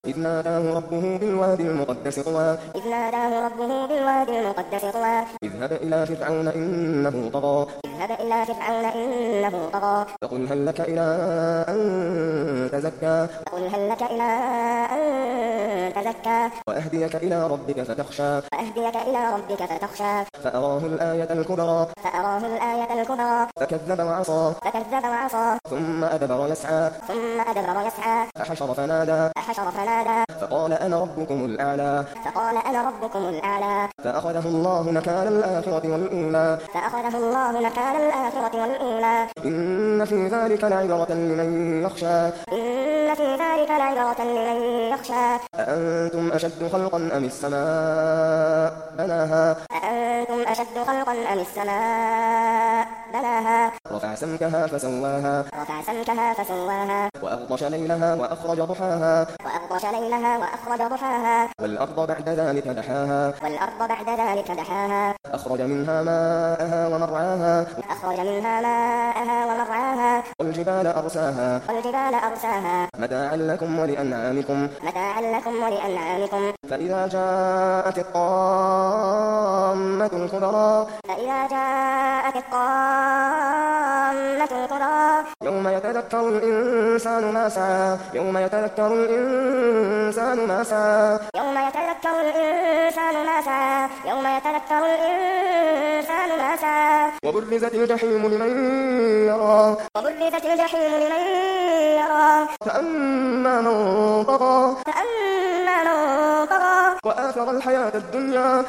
إذ ناداه ربه بالوادي المقدس طوى اذهب إلى فرعون إنه طغى فقل هل لك إلى أن تزكى وأهديك إلى ربك فتخشى فأراه الآية الكبرى فكذب وعصى ثم أدبر يسعى فحشر فنادى فقال أنا ربكم الأعلى فأخذه الله نكال الآخرة والأولى إن في ذلك لعبرة لمن يخشى أأنتم أشد خلقا أم السماء بناها رفع سمكها فسواها وأغطش ليلها وأخرج ضحاها والأرض بعد ذلك دحاها أخرج منها ماءها ومرعاها والجبال أرساها متاعا لكم ولأنعامكم فإذا جاءت الطامة الكبرى يوم يتذكر الإنسان ما سعى وبرزت الجحيم لمن يرى فأما من طغى وآثر الحياة الدنيا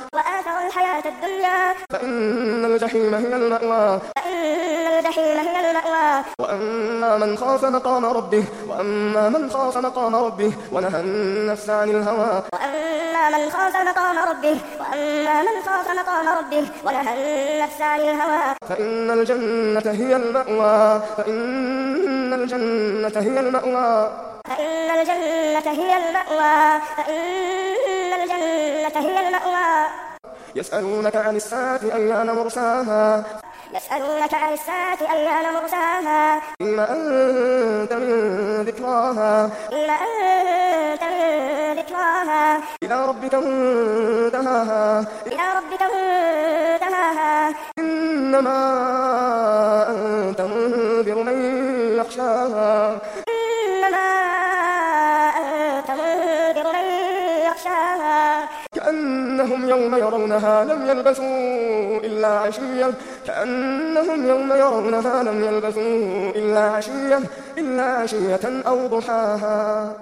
فإن الجحيم هي المأوى وأما من خاف مقام ربه ونهى النفس عن الهوى فإن الجنة هي المأوى يسألونك عن الساعة أيان مرساها فيما أنت من ذكراها إلى ربك منتهاها إنما أنت منذر من يخشاها كأنهم يوم يرونها لم يلبثوا إلا عشية أو ضحاها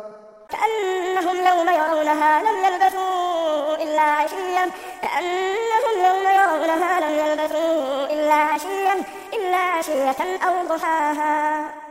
إلا عشية أو ضحاها